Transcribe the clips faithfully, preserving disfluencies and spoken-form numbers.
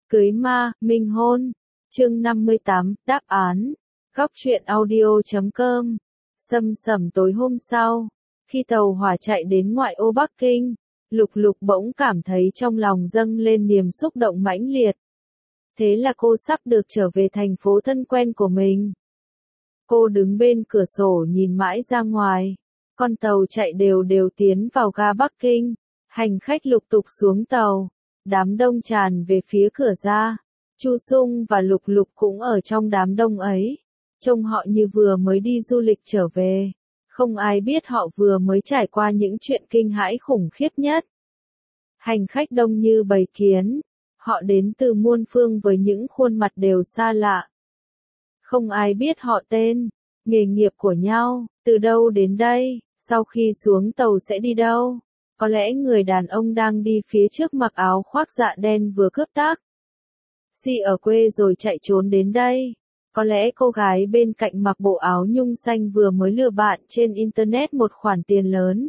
Cưới ma, minh hôn. Chương năm mươi tám, đáp án. Góc truyện audio chấm com. Sâm sẩm tối hôm sau, khi tàu hỏa chạy đến ngoại ô Bắc Kinh, Lục Lục bỗng cảm thấy trong lòng dâng lên niềm xúc động mãnh liệt. Thế là cô sắp được trở về thành phố thân quen của mình. Cô đứng bên cửa sổ nhìn mãi ra ngoài. Con tàu chạy đều đều tiến vào ga Bắc Kinh. Hành khách lục tục xuống tàu. Đám đông tràn về phía cửa ra. Chu Sung và Lục Lục cũng ở trong đám đông ấy. Trông họ như vừa mới đi du lịch trở về. Không ai biết họ vừa mới trải qua những chuyện kinh hãi khủng khiếp nhất. Hành khách đông như bầy kiến. Họ đến từ muôn phương với những khuôn mặt đều xa lạ. Không ai biết họ tên, nghề nghiệp của nhau, từ đâu đến đây, sau khi xuống tàu sẽ đi đâu. Có lẽ người đàn ông đang đi phía trước mặc áo khoác dạ đen vừa cướp tắc xi ở quê rồi chạy trốn đến đây. Có lẽ cô gái bên cạnh mặc bộ áo nhung xanh vừa mới lừa bạn trên internet một khoản tiền lớn.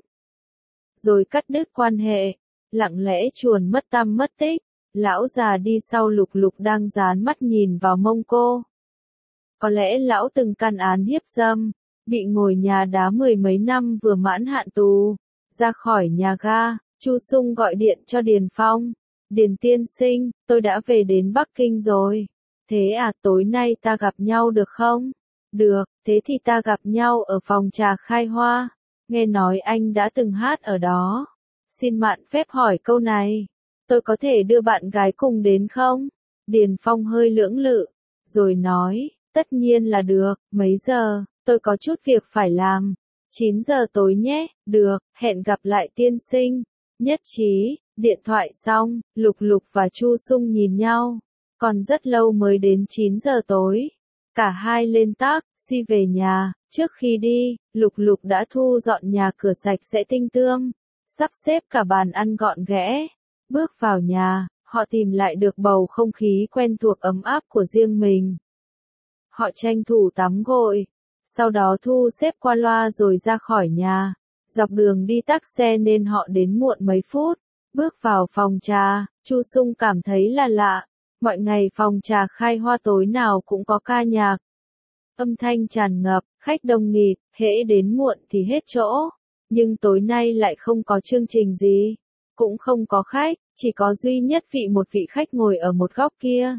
Rồi cắt đứt quan hệ, lặng lẽ chuồn mất tăm mất tích. Lão già đi sau Lục Lục đang dán mắt nhìn vào mông cô. Có lẽ lão từng căn án hiếp dâm, bị ngồi nhà đá mười mấy năm vừa mãn hạn tù. Ra khỏi nhà ga, Chu Sung gọi điện cho Điền Phong. Điền tiên sinh, tôi đã về đến Bắc Kinh rồi. Thế à, tối nay ta gặp nhau được không? Được, thế thì ta gặp nhau ở phòng trà Khai Hoa. Nghe nói anh đã từng hát ở đó. Xin mạn phép hỏi câu này. Tôi có thể đưa bạn gái cùng đến không? Điền Phong hơi lưỡng lự, rồi nói, tất nhiên là được, mấy giờ, tôi có chút việc phải làm. chín giờ tối nhé, được, hẹn gặp lại tiên sinh. Nhất trí, điện thoại xong, Lục Lục và Chu Sung nhìn nhau. Còn rất lâu mới đến chín giờ tối. Cả hai lên taxi về nhà, trước khi đi, Lục Lục đã thu dọn nhà cửa sạch sẽ tinh tươm, sắp xếp cả bàn ăn gọn ghẽ. Bước vào nhà, họ tìm lại được bầu không khí quen thuộc ấm áp của riêng mình. Họ tranh thủ tắm gội, sau đó thu xếp qua loa rồi ra khỏi nhà. Dọc đường đi taxi nên họ đến muộn mấy phút. Bước vào phòng trà, Chu Sung cảm thấy là lạ. Mọi ngày phòng trà Khai Hoa tối nào cũng có ca nhạc. Âm thanh tràn ngập, khách đông nghịt, hễ đến muộn thì hết chỗ. Nhưng tối nay lại không có chương trình gì. Cũng không có khách, chỉ có duy nhất vị một vị khách ngồi ở một góc kia.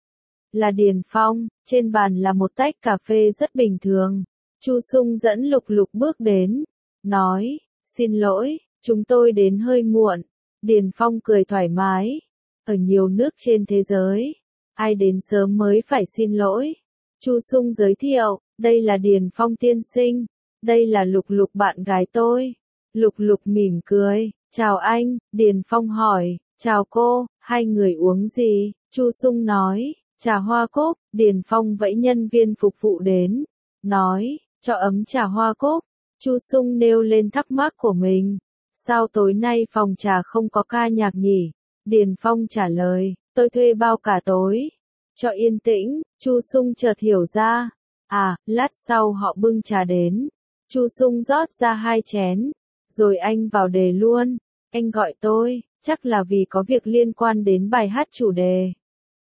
Là Điền Phong, trên bàn là một tách cà phê rất bình thường. Chu Sung dẫn Lục Lục bước đến, nói, xin lỗi, chúng tôi đến hơi muộn. Điền Phong cười thoải mái. Ở nhiều nước trên thế giới, ai đến sớm mới phải xin lỗi. Chu Sung giới thiệu, đây là Điền Phong tiên sinh, đây là Lục Lục bạn gái tôi. Lục Lục mỉm cười. Chào anh, Điền Phong hỏi, chào cô, hai người uống gì? Chu Sung nói, trà hoa cúc. Điền Phong vẫy nhân viên phục vụ đến, nói, cho ấm trà hoa cúc. Chu Sung nêu lên thắc mắc của mình, sao tối nay phòng trà không có ca nhạc nhỉ? Điền Phong trả lời, tôi thuê bao cả tối, cho yên tĩnh. Chu Sung chợt hiểu ra, à, lát sau họ bưng trà đến. Chu Sung rót ra hai chén. Rồi anh vào đề luôn, anh gọi tôi, chắc là vì có việc liên quan đến bài hát chủ đề.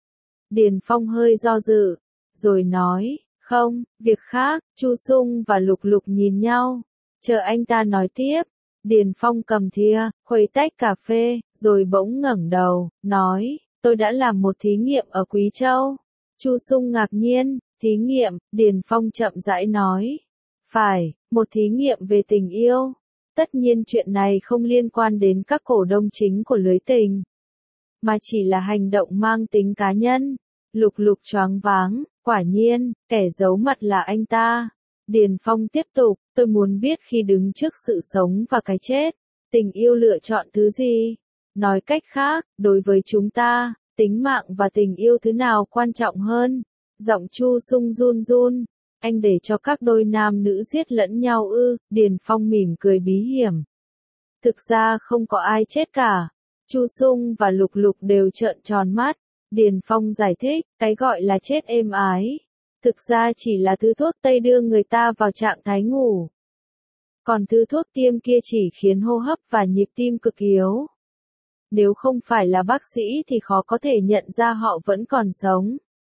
Điền Phong hơi do dự, rồi nói, không, việc khác. Chu Sung và Lục Lục nhìn nhau, chờ anh ta nói tiếp. Điền Phong cầm thìa, khuấy tách cà phê, rồi bỗng ngẩng đầu, nói, tôi đã làm một thí nghiệm ở Quý Châu. Chu Sung ngạc nhiên, thí nghiệm? Điền Phong chậm rãi nói, phải, một thí nghiệm về tình yêu. Tất nhiên chuyện này không liên quan đến các cổ đông chính của lưới tình, mà chỉ là hành động mang tính cá nhân. Lục Lục choáng váng, quả nhiên, kẻ giấu mặt là anh ta. Điền Phong tiếp tục, tôi muốn biết khi đứng trước sự sống và cái chết, tình yêu lựa chọn thứ gì? Nói cách khác, đối với chúng ta, tính mạng và tình yêu thứ nào quan trọng hơn? Giọng Chu Sung run run. Anh để cho các đôi nam nữ giết lẫn nhau ư? Điền Phong mỉm cười bí hiểm. Thực ra không có ai chết cả. Chu Sung và Lục Lục đều trợn tròn mắt. Điền Phong giải thích, cái gọi là chết êm ái, thực ra chỉ là thứ thuốc tây đưa người ta vào trạng thái ngủ. Còn thứ thuốc tiêm kia chỉ khiến hô hấp và nhịp tim cực yếu. Nếu không phải là bác sĩ thì khó có thể nhận ra họ vẫn còn sống.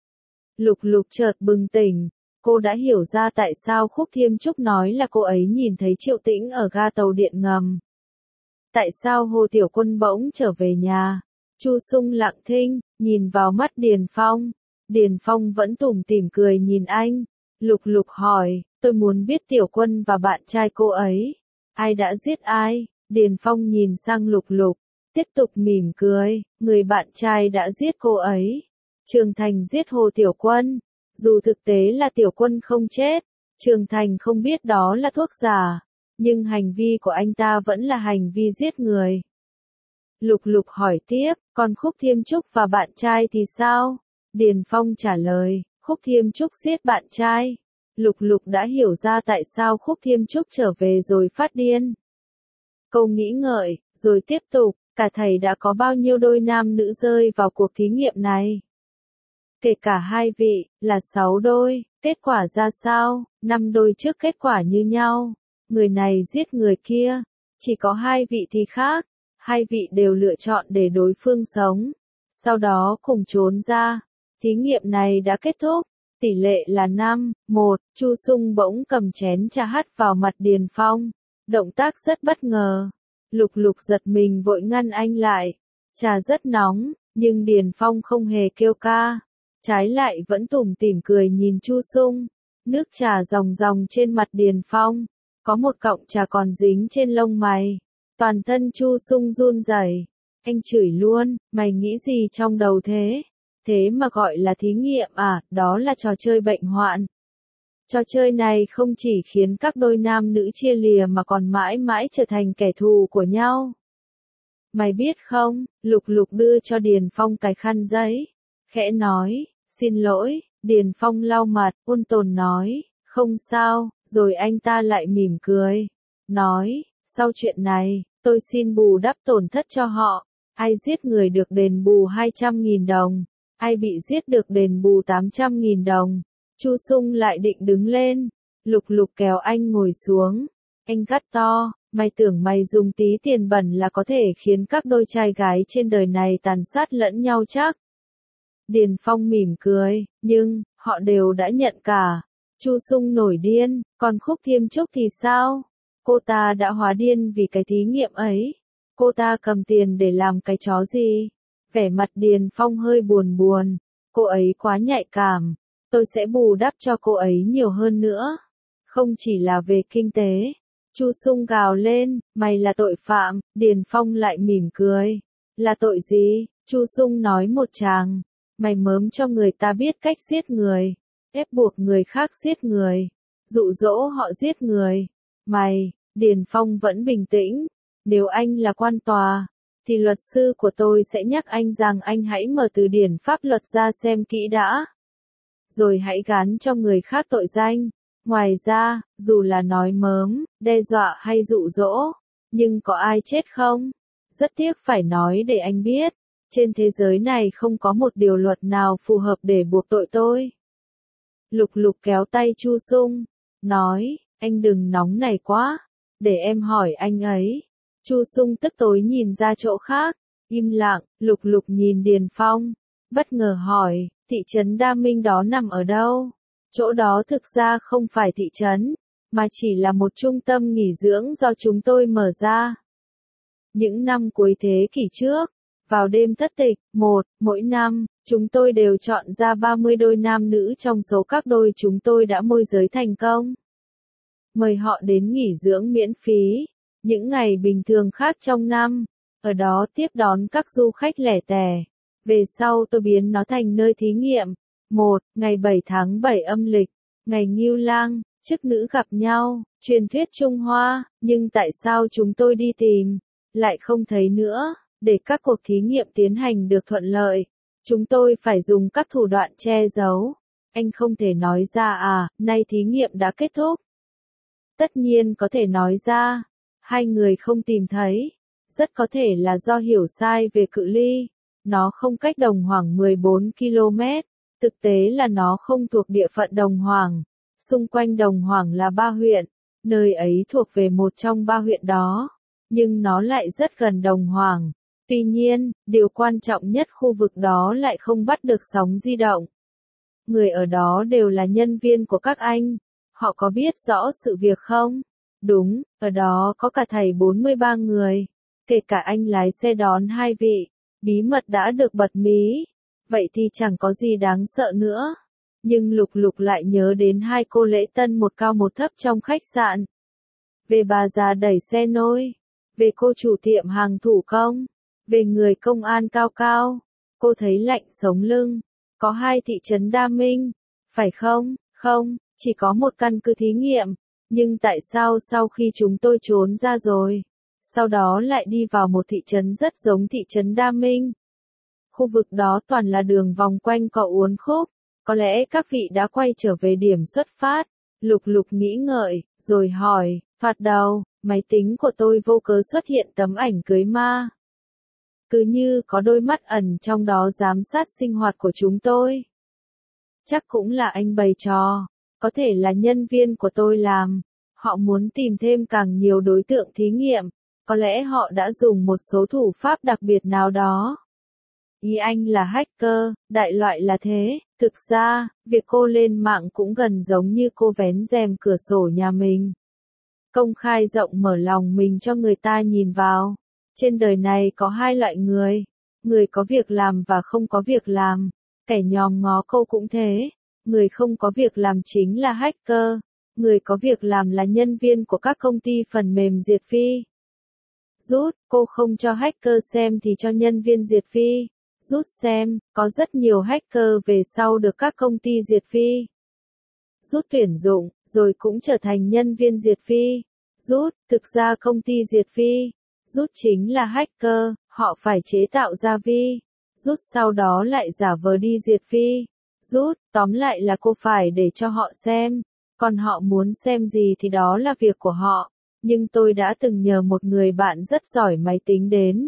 Lục Lục chợt bừng tỉnh, cô đã hiểu ra tại sao Khúc Thiêm Trúc nói là cô ấy nhìn thấy Triệu Tĩnh ở ga tàu điện ngầm. Tại sao Hồ Tiểu Quân bỗng trở về nhà? Chu Sung lặng thinh, nhìn vào mắt Điền Phong. Điền Phong vẫn tủm tỉm cười nhìn anh. Lục Lục hỏi, tôi muốn biết Tiểu Quân và bạn trai cô ấy. Ai đã giết ai? Điền Phong nhìn sang Lục Lục, tiếp tục mỉm cười, người bạn trai đã giết cô ấy. Trường Thành giết Hồ Tiểu Quân. Dù thực tế là Tiểu Quân không chết, Trường Thành không biết đó là thuốc giả, nhưng hành vi của anh ta vẫn là hành vi giết người. Lục Lục hỏi tiếp, còn Khúc Thiêm Trúc và bạn trai thì sao? Điền Phong trả lời, Khúc Thiêm Trúc giết bạn trai. Lục Lục đã hiểu ra tại sao Khúc Thiêm Trúc trở về rồi phát điên. Cô nghĩ ngợi, rồi tiếp tục, cả thầy đã có bao nhiêu đôi nam nữ rơi vào cuộc thí nghiệm này? Kể cả hai vị, là sáu đôi, kết quả ra sao? Năm đôi trước kết quả như nhau. Người này giết người kia. Chỉ có hai vị thì khác. Hai vị đều lựa chọn để đối phương sống. Sau đó cùng trốn ra. Thí nghiệm này đã kết thúc. Tỷ lệ là năm, một. Chu Sung bỗng cầm chén trà hắt vào mặt Điền Phong. Động tác rất bất ngờ. Lục Lục giật mình vội ngăn anh lại. Trà rất nóng, nhưng Điền Phong không hề kêu ca. Trái lại vẫn tủm tỉm cười nhìn Chu Sung. Nước trà ròng ròng trên mặt Điền Phong. Có một cọng trà còn dính trên lông mày. Toàn thân Chu Sung run rẩy. Anh chửi luôn, mày nghĩ gì trong đầu thế? Thế mà gọi là thí nghiệm à, đó là trò chơi bệnh hoạn. Trò chơi này không chỉ khiến các đôi nam nữ chia lìa mà còn mãi mãi trở thành kẻ thù của nhau. Mày biết không, Lục Lục đưa cho Điền Phong cái khăn giấy. Khẽ nói, xin lỗi, Điền Phong lau mặt, ôn tồn nói, không sao, rồi anh ta lại mỉm cười. Nói, sau chuyện này, tôi xin bù đắp tổn thất cho họ. Ai giết người được đền bù hai trăm nghìn đồng. Ai bị giết được đền bù tám trăm nghìn đồng. Chu Sung lại định đứng lên. Lục Lục kéo anh ngồi xuống. Anh gắt to, mày tưởng mày dùng tí tiền bẩn là có thể khiến các đôi trai gái trên đời này tàn sát lẫn nhau chắc? Điền Phong mỉm cười, nhưng, họ đều đã nhận cả. Chu Sung nổi điên, còn Khúc Thiêm Trúc thì sao? Cô ta đã hóa điên vì cái thí nghiệm ấy. Cô ta cầm tiền để làm cái chó gì? Vẻ mặt Điền Phong hơi buồn buồn. Cô ấy quá nhạy cảm. Tôi sẽ bù đắp cho cô ấy nhiều hơn nữa. Không chỉ là về kinh tế. Chu Sung gào lên, mày là tội phạm. Điền Phong lại mỉm cười. Là tội gì? Chu Sung nói một tràng. Mày mớm cho người ta biết cách giết người. Ép buộc người khác giết người. Dụ dỗ họ giết người. Mày, Điền Phong vẫn bình tĩnh. Nếu anh là quan tòa, thì luật sư của tôi sẽ nhắc anh rằng anh hãy mở từ điển pháp luật ra xem kỹ đã. Rồi hãy gán cho người khác tội danh. Ngoài ra, dù là nói mớm, đe dọa hay dụ dỗ, nhưng có ai chết không? Rất tiếc phải nói để anh biết, trên thế giới này không có một điều luật nào phù hợp để buộc tội tôi. Lục Lục kéo tay Chu Sung, nói, anh đừng nóng này quá, để em hỏi anh ấy. Chu Sung tức tối nhìn ra chỗ khác, im lặng. Lục Lục nhìn Điền Phong, bất ngờ hỏi, thị trấn Đa Minh đó nằm ở đâu? Chỗ đó thực ra không phải thị trấn, mà chỉ là một trung tâm nghỉ dưỡng do chúng tôi mở ra. Những năm cuối thế kỷ trước, vào đêm thất tịch, một, mỗi năm, chúng tôi đều chọn ra ba mươi đôi nam nữ trong số các đôi chúng tôi đã môi giới thành công. Mời họ đến nghỉ dưỡng miễn phí. Những ngày bình thường khác trong năm, ở đó tiếp đón các du khách lẻ tẻ. Về sau tôi biến nó thành nơi thí nghiệm. Một, ngày bảy tháng bảy âm lịch, ngày Ngưu Lang, chức nữ gặp nhau, truyền thuyết Trung Hoa, nhưng tại sao chúng tôi đi tìm, lại không thấy nữa, để các cuộc thí nghiệm tiến hành được thuận lợi. Chúng tôi phải dùng các thủ đoạn che giấu. Anh không thể nói ra à, nay thí nghiệm đã kết thúc. Tất nhiên có thể nói ra. Hai người không tìm thấy. Rất có thể là do hiểu sai về cự ly. Nó không cách Đồng Hoảng mười bốn ki lô mét. Thực tế là nó không thuộc địa phận Đồng Hoảng. Xung quanh Đồng Hoảng là ba huyện. Nơi ấy thuộc về một trong ba huyện đó. Nhưng nó lại rất gần Đồng Hoảng. Tuy nhiên, điều quan trọng nhất khu vực đó lại không bắt được sóng di động. Người ở đó đều là nhân viên của các anh. Họ có biết rõ sự việc không? Đúng, ở đó có cả thầy bốn mươi ba người. Kể cả anh lái xe đón hai vị. Bí mật đã được bật mí. Vậy thì chẳng có gì đáng sợ nữa. Nhưng Lục Lục lại nhớ đến hai cô lễ tân một cao một thấp trong khách sạn. Về bà già đẩy xe nôi. Về cô chủ tiệm hàng thủ công. Về người công an cao cao. Cô thấy lạnh sống lưng. Có hai thị trấn Đa Minh. Phải không? Không, chỉ có một căn cứ thí nghiệm. Nhưng tại sao sau khi chúng tôi trốn ra rồi, sau đó lại đi vào một thị trấn rất giống thị trấn Đa Minh? Khu vực đó toàn là đường vòng quanh có uốn khúc. Có lẽ các vị đã quay trở về điểm xuất phát. Lục Lục nghĩ ngợi, rồi hỏi, phạt đầu, máy tính của tôi vô cớ xuất hiện tấm ảnh cưới ma. Cứ như có đôi mắt ẩn trong đó giám sát sinh hoạt của chúng tôi. Chắc cũng là anh bày trò, có thể là nhân viên của tôi làm. Họ muốn tìm thêm càng nhiều đối tượng thí nghiệm, có lẽ họ đã dùng một số thủ pháp đặc biệt nào đó. Ý anh là hacker, đại loại là thế. Thực ra, việc cô lên mạng cũng gần giống như cô vén rèm cửa sổ nhà mình. Công khai rộng mở lòng mình cho người ta nhìn vào. Trên đời này có hai loại người. Người có việc làm và không có việc làm. Kẻ nhòm ngó cô cũng thế. Người không có việc làm chính là hacker. Người có việc làm là nhân viên của các công ty phần mềm diệt phi. Rút, cô không cho hacker xem thì cho nhân viên diệt phi. Rút xem, có rất nhiều hacker về sau được các công ty diệt phi. Rút tuyển dụng, rồi cũng trở thành nhân viên diệt phi. Rút, thực ra công ty diệt phi. Rút chính là hacker, họ phải chế tạo ra vi. Rút sau đó lại giả vờ đi diệt phi. Rút, tóm lại là cô phải để cho họ xem. Còn họ muốn xem gì thì đó là việc của họ. Nhưng tôi đã từng nhờ một người bạn rất giỏi máy tính đến.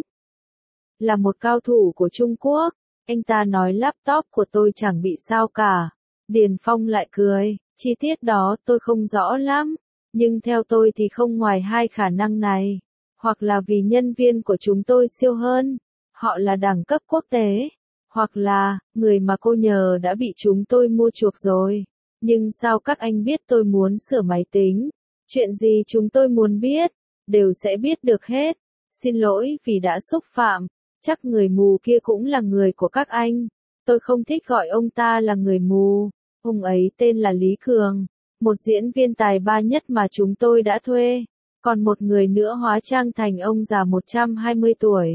Là một cao thủ của Trung Quốc. Anh ta nói laptop của tôi chẳng bị sao cả. Điền Phong lại cười. Chi tiết đó tôi không rõ lắm. Nhưng theo tôi thì không ngoài hai khả năng này. Hoặc là vì nhân viên của chúng tôi siêu hơn. Họ là đẳng cấp quốc tế. Hoặc là, người mà cô nhờ đã bị chúng tôi mua chuộc rồi. Nhưng sao các anh biết tôi muốn sửa máy tính? Chuyện gì chúng tôi muốn biết, đều sẽ biết được hết. Xin lỗi vì đã xúc phạm. Chắc người mù kia cũng là người của các anh. Tôi không thích gọi ông ta là người mù. Ông ấy tên là Lý Cường. Một diễn viên tài ba nhất mà chúng tôi đã thuê. Còn một người nữa hóa trang thành ông già một trăm hai mươi tuổi.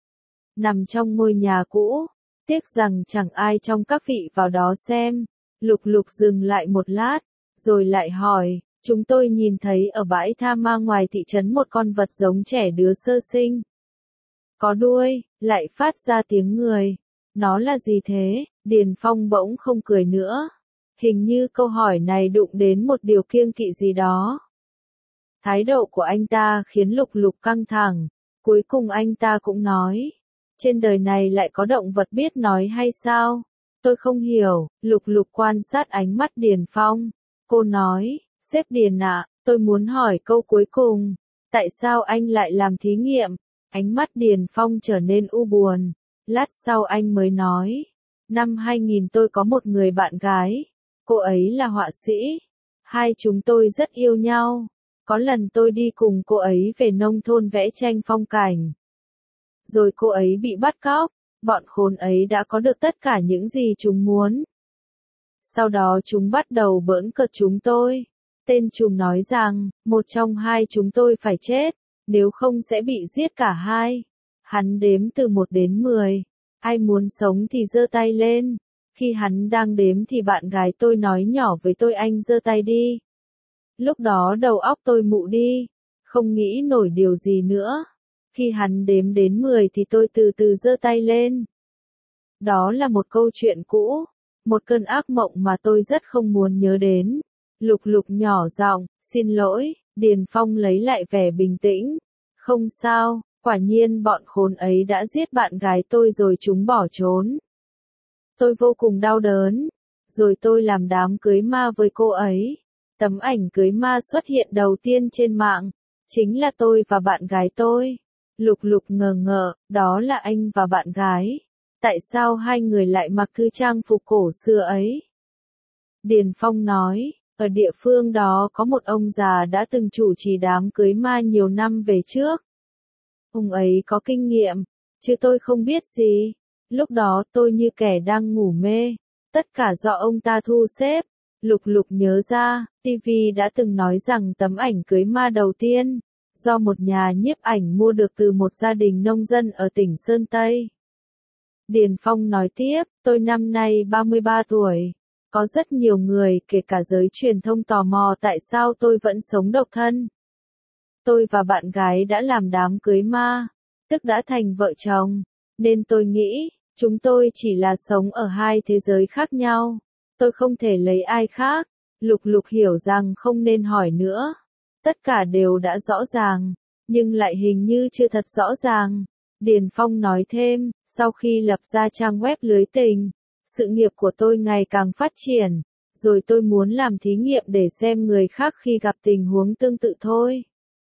Nằm trong ngôi nhà cũ. Tiếc rằng chẳng ai trong các vị vào đó xem. Lục Lục dừng lại một lát. Rồi lại hỏi. Chúng tôi nhìn thấy ở bãi tha ma ngoài thị trấn một con vật giống trẻ đứa sơ sinh. Có đuôi, lại phát ra tiếng người. Nó là gì thế? Điền Phong bỗng không cười nữa. Hình như câu hỏi này đụng đến một điều kiêng kỵ gì đó. Thái độ của anh ta khiến Lục Lục căng thẳng. Cuối cùng anh ta cũng nói. Trên đời này lại có động vật biết nói hay sao? Tôi không hiểu. Lục Lục quan sát ánh mắt Điền Phong. Cô nói, sếp Điền ạ, tôi muốn hỏi câu cuối cùng. Tại sao anh lại làm thí nghiệm? Ánh mắt Điền Phong trở nên u buồn. Lát sau anh mới nói. Năm hai nghìn tôi có một người bạn gái. Cô ấy là họa sĩ. Hai chúng tôi rất yêu nhau. Có lần tôi đi cùng cô ấy về nông thôn vẽ tranh phong cảnh. Rồi cô ấy bị bắt cóc. Bọn khốn ấy đã có được tất cả những gì chúng muốn. Sau đó chúng bắt đầu bỡn cợt chúng tôi. Tên chúng nói rằng, một trong hai chúng tôi phải chết. Nếu không sẽ bị giết cả hai. Hắn đếm từ một đến mười. Ai muốn sống thì giơ tay lên. Khi hắn đang đếm thì bạn gái tôi nói nhỏ với tôi anh giơ tay đi. Lúc đó đầu óc tôi mụ đi. Không nghĩ nổi điều gì nữa. Khi hắn đếm đến mười thì tôi từ từ giơ tay lên. Đó là một câu chuyện cũ. Một cơn ác mộng mà tôi rất không muốn nhớ đến. Lục Lục nhỏ giọng, xin lỗi. Điền Phong lấy lại vẻ bình tĩnh. Không sao, quả nhiên bọn khốn ấy đã giết bạn gái tôi rồi chúng bỏ trốn. Tôi vô cùng đau đớn. Rồi tôi làm đám cưới ma với cô ấy. Tấm ảnh cưới ma xuất hiện đầu tiên trên mạng. Chính là tôi và bạn gái tôi. Lục Lục ngờ ngợ, đó là anh và bạn gái. Tại sao hai người lại mặc thư trang phục cổ xưa ấy? Điền Phong nói, ở địa phương đó có một ông già đã từng chủ trì đám cưới ma nhiều năm về trước. Ông ấy có kinh nghiệm, chứ tôi không biết gì. Lúc đó tôi như kẻ đang ngủ mê. Tất cả do ông ta thu xếp. Lục Lục nhớ ra, ti vi đã từng nói rằng tấm ảnh cưới ma đầu tiên, do một nhà nhiếp ảnh mua được từ một gia đình nông dân ở tỉnh Sơn Tây. Điền Phong nói tiếp, tôi năm nay ba mươi ba tuổi. Có rất nhiều người, kể cả giới truyền thông tò mò tại sao tôi vẫn sống độc thân. Tôi và bạn gái đã làm đám cưới ma, tức đã thành vợ chồng, nên tôi nghĩ, chúng tôi chỉ là sống ở hai thế giới khác nhau. Tôi không thể lấy ai khác. Lục Lục hiểu rằng không nên hỏi nữa. Tất cả đều đã rõ ràng, nhưng lại hình như chưa thật rõ ràng. Điền Phong nói thêm, sau khi lập ra trang web lưới tình, sự nghiệp của tôi ngày càng phát triển, rồi tôi muốn làm thí nghiệm để xem người khác khi gặp tình huống tương tự thôi.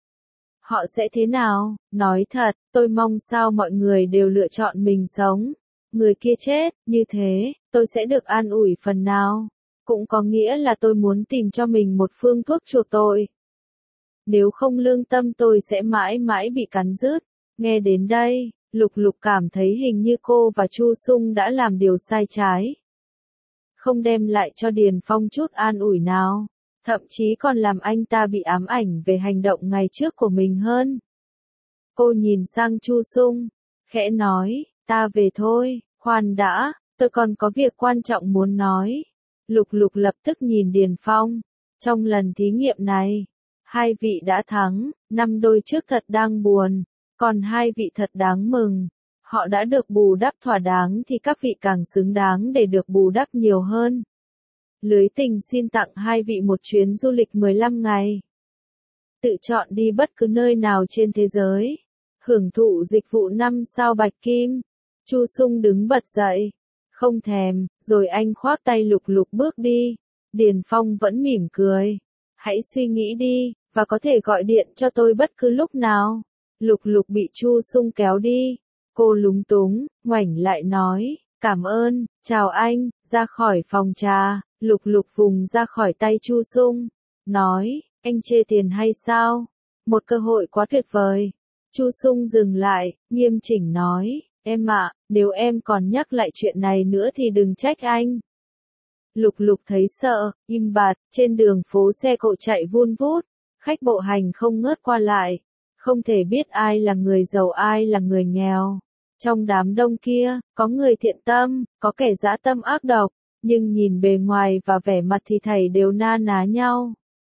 Họ sẽ thế nào? Nói thật, tôi mong sao mọi người đều lựa chọn mình sống. Người kia chết, như thế, tôi sẽ được an ủi phần nào. Cũng có nghĩa là tôi muốn tìm cho mình một phương thuốc chuộc tội. Nếu không lương tâm tôi sẽ mãi mãi bị cắn rứt. Nghe đến đây, Lục Lục cảm thấy hình như cô và Chu Sung đã làm điều sai trái. Không đem lại cho Điền Phong chút an ủi nào. Thậm chí còn làm anh ta bị ám ảnh về hành động ngày trước của mình hơn. Cô nhìn sang Chu Sung, khẽ nói, ta về thôi, khoan đã, tôi còn có việc quan trọng muốn nói. Lục Lục lập tức nhìn Điền Phong. Trong lần thí nghiệm này, hai vị đã thắng, năm đôi trước thật đang buồn, còn hai vị thật đáng mừng. Họ đã được bù đắp thỏa đáng thì các vị càng xứng đáng để được bù đắp nhiều hơn. Lưới tình xin tặng hai vị một chuyến du lịch mười lăm ngày. Tự chọn đi bất cứ nơi nào trên thế giới. Hưởng thụ dịch vụ năm sao bạch kim. Chu Sung đứng bật dậy. Không thèm, rồi anh khoác tay Lục Lục bước đi. Điền Phong vẫn mỉm cười. Hãy suy nghĩ đi, và có thể gọi điện cho tôi bất cứ lúc nào. Lục Lục bị Chu Sung kéo đi. Cô lúng túng, ngoảnh lại nói, cảm ơn, chào anh, ra khỏi phòng trà. Lục Lục vùng ra khỏi tay Chu Sung. Nói, anh chê tiền hay sao? Một cơ hội quá tuyệt vời. Chu Sung dừng lại, nghiêm chỉnh nói, em ạ, nếu em còn nhắc lại chuyện này nữa thì đừng trách anh. Lục Lục thấy sợ, im bặt, trên đường phố xe cộ chạy vun vút, khách bộ hành không ngớt qua lại, không thể biết ai là người giàu ai là người nghèo. Trong đám đông kia, có người thiện tâm, có kẻ dã tâm ác độc, nhưng nhìn bề ngoài và vẻ mặt thì thảy đều na ná nhau.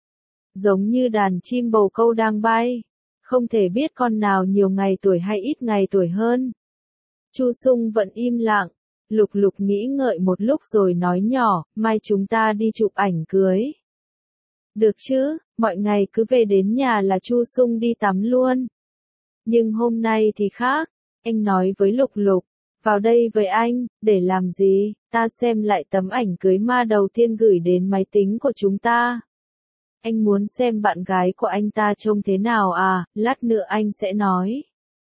Giống như đàn chim bồ câu đang bay, không thể biết con nào nhiều ngày tuổi hay ít ngày tuổi hơn. Chu Sung vẫn im lặng. Lục Lục nghĩ ngợi một lúc rồi nói nhỏ, mai chúng ta đi chụp ảnh cưới. Được chứ, mọi ngày cứ về đến nhà là Chu Sung đi tắm luôn. Nhưng hôm nay thì khác, anh nói với Lục Lục, vào đây với anh, để làm gì, ta xem lại tấm ảnh cưới ma đầu tiên gửi đến máy tính của chúng ta. Anh muốn xem bạn gái của anh ta trông thế nào à, lát nữa anh sẽ nói.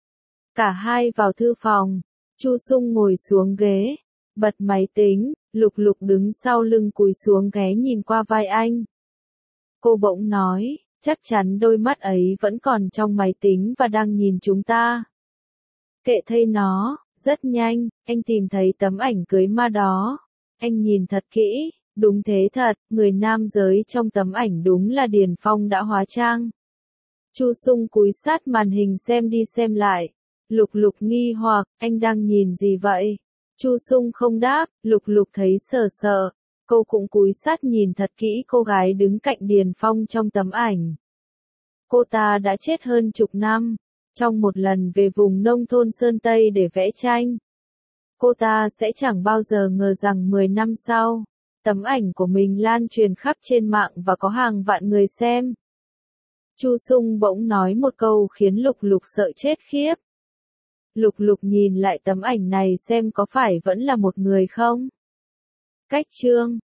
Cả hai vào thư phòng. Chu Sung ngồi xuống ghế, bật máy tính, Lục Lục đứng sau lưng cúi xuống ghé nhìn qua vai anh. Cô bỗng nói, chắc chắn đôi mắt ấy vẫn còn trong máy tính và đang nhìn chúng ta. Kệ thay nó, rất nhanh, anh tìm thấy tấm ảnh cưới ma đó. Anh nhìn thật kỹ, đúng thế thật, người nam giới trong tấm ảnh đúng là Điền Phong đã hóa trang. Chu Sung cúi sát màn hình xem đi xem lại. Lục Lục nghi hoặc, anh đang nhìn gì vậy? Chu Sung không đáp, Lục Lục thấy sợ sợ. Cô cũng cúi sát nhìn thật kỹ cô gái đứng cạnh Điền Phong trong tấm ảnh. Cô ta đã chết hơn chục năm, trong một lần về vùng nông thôn Sơn Tây để vẽ tranh. Cô ta sẽ chẳng bao giờ ngờ rằng mười năm sau, tấm ảnh của mình lan truyền khắp trên mạng và có hàng vạn người xem. Chu Sung bỗng nói một câu khiến Lục Lục sợ chết khiếp. Lục Lục nhìn lại tấm ảnh này xem có phải vẫn là một người không? Cách chương